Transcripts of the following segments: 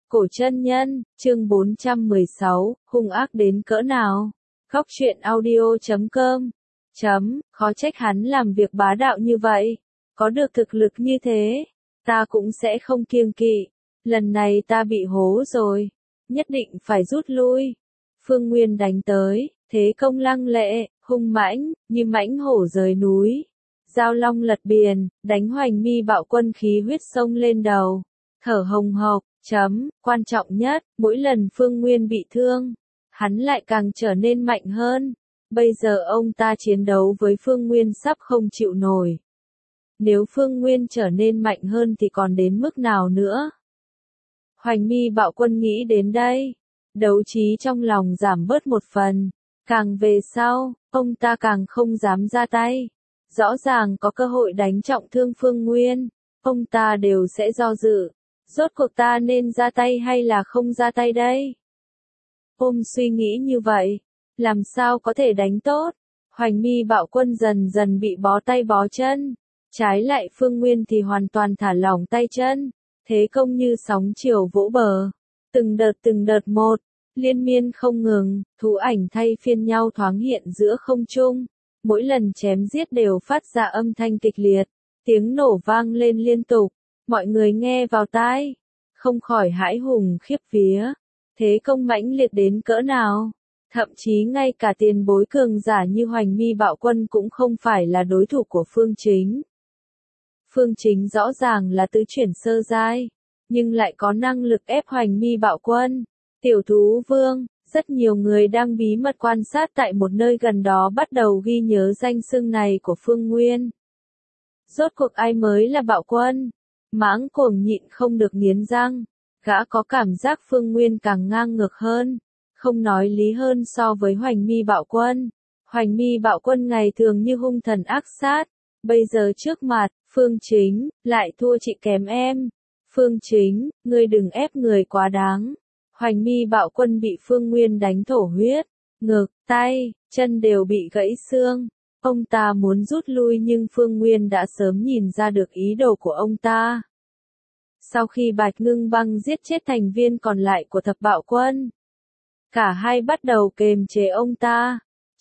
Cổ chân nhân, chương 416, hung ác đến cỡ nào? Góc truyện audio.com. Khó trách hắn làm việc bá đạo như vậy. Có được thực lực như thế, ta cũng sẽ không kiêng kỵ. Lần này ta bị hố rồi. Nhất định phải rút lui. Phương Nguyên đánh tới, thế công lăng lệ, hung mãnh, như mãnh hổ rời núi. Giao long lật biển, đánh Hoành Mi bạo quân khí huyết sông lên đầu. Thở hồng hộc. Quan trọng nhất, mỗi lần Phương Nguyên bị thương, hắn lại càng trở nên mạnh hơn. Bây giờ ông ta chiến đấu với Phương Nguyên sắp không chịu nổi. Nếu Phương Nguyên trở nên mạnh hơn thì còn đến mức nào nữa? Hoành Mi bạo quân nghĩ đến đây, đấu trí trong lòng giảm bớt một phần. Càng về sau, ông ta càng không dám ra tay. Rõ ràng có cơ hội đánh trọng thương Phương Nguyên, ông ta đều sẽ do dự. Rốt cuộc ta nên ra tay hay là không ra tay đây? Ôm suy nghĩ như vậy, làm sao có thể đánh tốt? Hoành Mi bạo quân dần dần bị bó tay bó chân. Trái lại Phương Nguyên thì hoàn toàn thả lỏng tay chân. Thế công như sóng chiều vỗ bờ. Từng đợt một, liên miên không ngừng, thú ảnh thay phiên nhau thoáng hiện giữa không trung. Mỗi lần chém giết đều phát ra âm thanh kịch liệt. Tiếng nổ vang lên liên tục. Mọi người nghe vào tai, không khỏi hãi hùng khiếp vía. Thế công mãnh liệt đến cỡ nào? Thậm chí ngay cả tiền bối cường giả như Hoành Mi bạo quân cũng không phải là đối thủ của Phương Chính. Phương Chính rõ ràng là tứ chuyển sơ giai, nhưng lại có năng lực ép Hoành Mi bạo quân. Tiểu thú vương, rất nhiều người đang bí mật quan sát tại một nơi gần đó bắt đầu ghi nhớ danh xưng này của Phương Nguyên. Rốt cuộc ai mới là bạo quân? Mãng Cuồng nhịn không được nghiến răng, gã có cảm giác Phương Nguyên càng ngang ngược hơn, không nói lý hơn so với Hoành Mi bạo quân. Hoành Mi bạo quân ngày thường như hung thần ác sát, bây giờ trước mặt, Phương Chính, lại thua chị kém em. Phương Chính, ngươi đừng ép người quá đáng. Hoành Mi bạo quân bị Phương Nguyên đánh thổ huyết, ngực, tay, chân đều bị gãy xương. Ông ta muốn rút lui nhưng Phương Nguyên đã sớm nhìn ra được ý đồ của ông ta. Sau khi Bạch Ngưng Băng giết chết thành viên còn lại của thập bạo quân, cả hai bắt đầu kềm chế ông ta.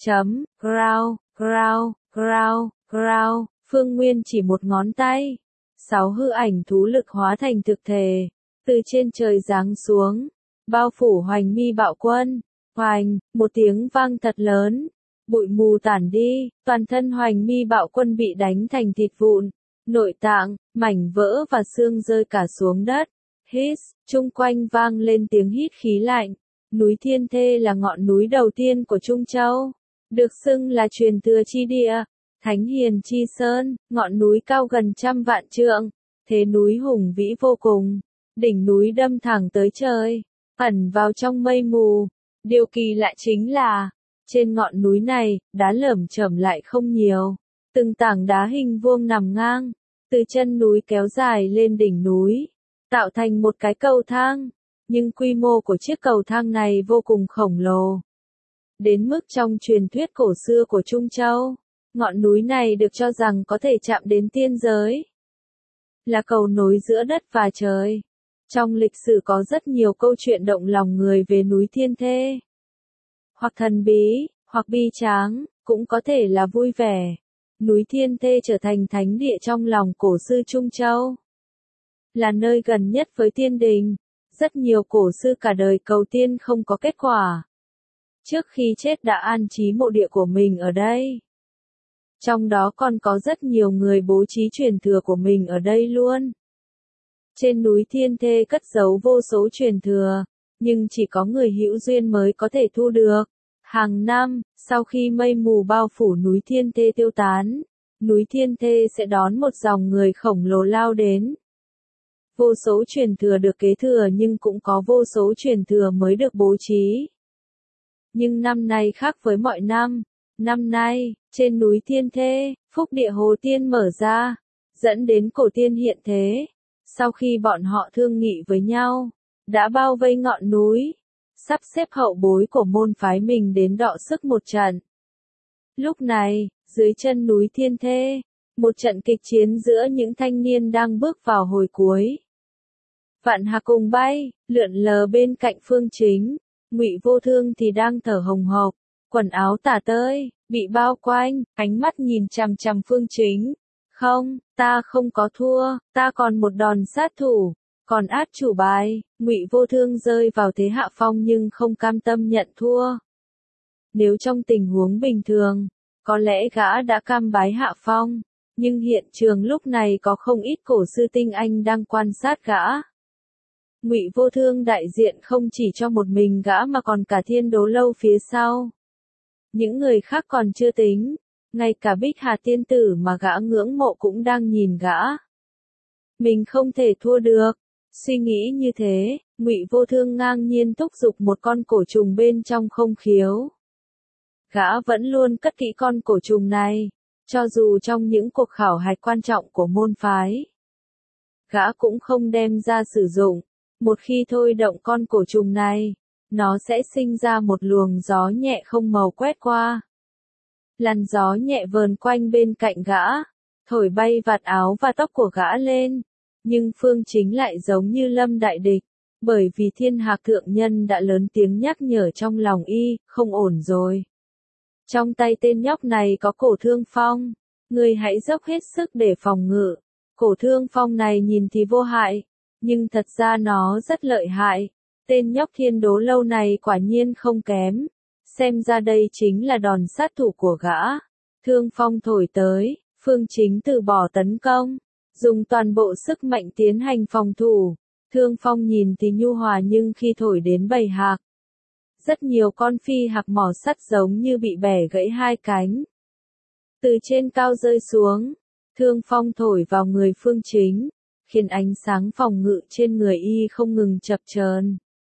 Growl. Phương Nguyên chỉ một ngón tay. 6 hư ảnh thú lực hóa thành thực thể, từ trên trời giáng xuống, bao phủ Hoành Mi bạo quân. Hoành, một tiếng vang thật lớn. Bụi mù tản đi, toàn thân Hoành Mi bạo quân bị đánh thành thịt vụn, nội tạng, mảnh vỡ và xương rơi cả xuống đất. Hiss, chung quanh vang lên tiếng hít khí lạnh. Núi Thiên Thê là ngọn núi đầu tiên của Trung Châu, được xưng là truyền thừa chi địa, Thánh Hiền chi sơn, ngọn núi cao gần 100 vạn trượng, thế núi hùng vĩ vô cùng, đỉnh núi đâm thẳng tới trời, ẩn vào trong mây mù. Điều kỳ lạ chính là, trên ngọn núi này, đá lởm chởm lại không nhiều. Từng tảng đá hình vuông nằm ngang, từ chân núi kéo dài lên đỉnh núi, tạo thành một cái cầu thang. Nhưng quy mô của chiếc cầu thang này vô cùng khổng lồ. Đến mức trong truyền thuyết cổ xưa của Trung Châu, ngọn núi này được cho rằng có thể chạm đến tiên giới. Là cầu nối giữa đất và trời. Trong lịch sử có rất nhiều câu chuyện động lòng người về núi Thiên Thê. Hoặc thần bí, hoặc bi tráng, cũng có thể là vui vẻ. Núi Thiên Thê trở thành thánh địa trong lòng cổ sư Trung Châu. Là nơi gần nhất với tiên đình. Rất nhiều cổ sư cả đời cầu tiên không có kết quả. Trước khi chết đã an trí mộ địa của mình ở đây. Trong đó còn có rất nhiều người bố trí truyền thừa của mình ở đây luôn. Trên núi Thiên Thê cất giấu vô số truyền thừa, nhưng chỉ có người hữu duyên mới có thể thu được. Hàng năm, sau khi mây mù bao phủ núi Thiên Thê tiêu tán, núi Thiên Thê sẽ đón một dòng người khổng lồ lao đến. Vô số truyền thừa được kế thừa nhưng cũng có vô số truyền thừa mới được bố trí. Nhưng năm nay khác với mọi năm. Năm nay, trên núi Thiên Thê, phúc địa Hồ Tiên mở ra, dẫn đến cổ tiên hiện thế. Sau khi bọn họ thương nghị với nhau, đã bao vây ngọn núi, sắp xếp hậu bối của môn phái mình đến đọ sức một trận. Lúc này, dưới chân núi Thiên Thê, một trận kịch chiến giữa những thanh niên đang bước vào hồi cuối. Vạn Hạc cùng bay, lượn lờ bên cạnh Phương Chính. Ngụy Vô Thương thì đang thở hồng hộc, quần áo tả tơi, bị bao quanh, ánh mắt nhìn chằm chằm Phương Chính. Không, ta không có thua, ta còn một đòn sát thủ, còn át chủ bài. Ngụy Vô Thương rơi vào thế hạ phong nhưng không cam tâm nhận thua. Nếu trong tình huống bình thường, có lẽ gã đã cam bái hạ phong, nhưng hiện trường lúc này có không ít cổ sư tinh anh đang quan sát gã. Ngụy Vô Thương đại diện không chỉ cho một mình gã mà còn cả Thiên Đố Lâu phía sau. Những người khác còn chưa tính, ngay cả Bích Hà tiên tử mà gã ngưỡng mộ cũng đang nhìn gã. Mình không thể thua được. Suy nghĩ như thế, Ngụy Vô Thương ngang nhiên thúc giục một con cổ trùng bên trong không khiếu. Gã vẫn luôn cất kỹ con cổ trùng này, cho dù trong những cuộc khảo hạch quan trọng của môn phái. Gã cũng không đem ra sử dụng. Một khi thôi động con cổ trùng này, nó sẽ sinh ra một luồng gió nhẹ không màu quét qua. Làn gió nhẹ vờn quanh bên cạnh gã, thổi bay vạt áo và tóc của gã lên. Nhưng Phương Chính lại giống như lâm đại địch, bởi vì Thiên Hạc thượng nhân đã lớn tiếng nhắc nhở trong lòng y, không ổn rồi. Trong tay tên nhóc này có cổ thương phong, ngươi hãy dốc hết sức để phòng ngự. Cổ thương phong này nhìn thì vô hại, nhưng thật ra nó rất lợi hại. Tên nhóc Thiên Đố Lâu này quả nhiên không kém. Xem ra đây chính là đòn sát thủ của gã. Thương phong thổi tới, Phương Chính từ bỏ tấn công, dùng toàn bộ sức mạnh tiến hành phòng thủ. Thương phong nhìn thì nhu hòa nhưng khi thổi đến bầy hạc, rất nhiều con phi hạc mỏ sắt giống như bị bẻ gãy hai cánh. Từ trên cao rơi xuống, thương phong thổi vào người Phương Chính, khiến ánh sáng phòng ngự trên người y không ngừng chập chờn.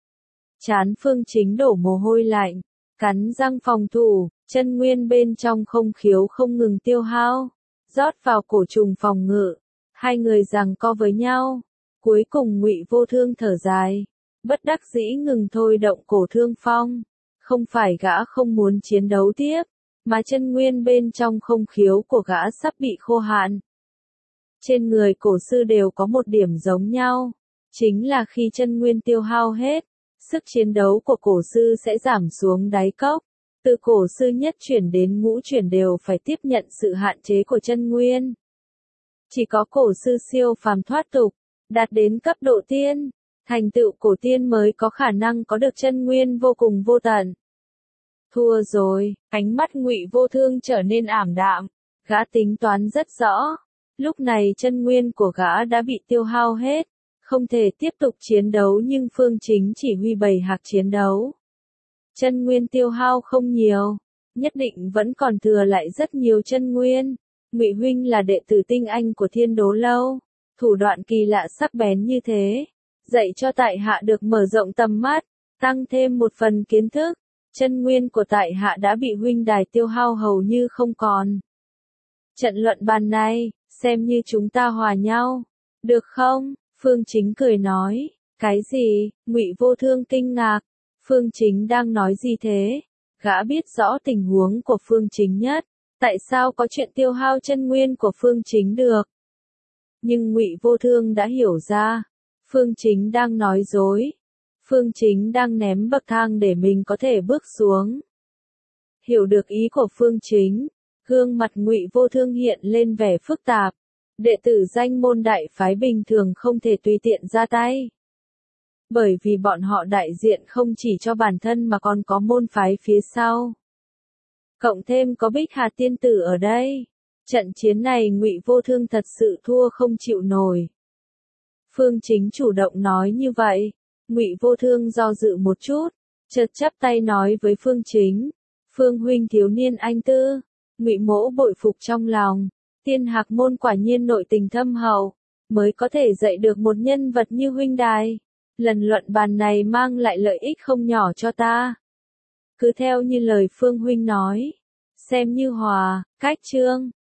Trán Phương Chính đổ mồ hôi lạnh, cắn răng phòng thủ, chân nguyên bên trong không khiếu không ngừng tiêu hao, rót vào cổ trùng phòng ngự. Hai người giằng co với nhau, cuối cùng Ngụy Vô Thương thở dài, bất đắc dĩ ngừng thôi động cổ thương phong. Không phải gã không muốn chiến đấu tiếp, mà chân nguyên bên trong không khiếu của gã sắp bị khô hạn. Trên người cổ sư đều có một điểm giống nhau, chính là khi chân nguyên tiêu hao hết, sức chiến đấu của cổ sư sẽ giảm xuống đáy cốc. Từ cổ sư nhất chuyển đến ngũ chuyển đều phải tiếp nhận sự hạn chế của chân nguyên. Chỉ có cổ sư siêu phàm thoát tục, đạt đến cấp độ tiên, thành tựu cổ tiên mới có khả năng có được chân nguyên vô cùng vô tận. Thua rồi, ánh mắt Ngụy Vô Thương trở nên ảm đạm, gã tính toán rất rõ. Lúc này chân nguyên của gã đã bị tiêu hao hết, không thể tiếp tục chiến đấu nhưng Phương Chính chỉ huy bầy hạc chiến đấu. Chân nguyên tiêu hao không nhiều, nhất định vẫn còn thừa lại rất nhiều chân nguyên. Ngụy huynh là đệ tử tinh anh của Thiên Đố Lâu, thủ đoạn kỳ lạ sắc bén như thế, dạy cho tại hạ được mở rộng tầm mắt, tăng thêm một phần kiến thức. Chân nguyên của tại hạ đã bị huynh đài tiêu hao hầu như không còn. Trận luận bàn này, xem như chúng ta hòa nhau, được không? Phương Chính cười nói. Cái gì? Ngụy Vô Thương kinh ngạc. Phương Chính đang nói gì thế? Gã biết rõ tình huống của Phương Chính nhất, tại sao có chuyện tiêu hao chân nguyên của Phương Chính được? Nhưng Ngụy Vô Thương đã hiểu ra, Phương Chính đang nói dối. Phương Chính đang ném bậc thang để mình có thể bước xuống. Hiểu được ý của Phương Chính, gương mặt Ngụy Vô Thương hiện lên vẻ phức tạp. Đệ tử danh môn đại phái bình thường không thể tùy tiện ra tay. Bởi vì bọn họ đại diện không chỉ cho bản thân mà còn có môn phái phía sau. Cộng thêm có Bích Hà tiên tử ở đây. Trận chiến này Ngụy Vô Thương thật sự thua không chịu nổi. Phương Chính chủ động nói như vậy. Ngụy Vô Thương do dự một chút, chợt chắp tay nói với Phương Chính. Phương huynh thiếu niên anh tư. Ngụy mỗ bội phục trong lòng. Tiên Hạc môn quả nhiên nội tình thâm hậu, mới có thể dạy được một nhân vật như huynh đài. Lần luận bàn này mang lại lợi ích không nhỏ cho ta. Cứ theo như lời Phương huynh nói, xem như hòa, cách chương.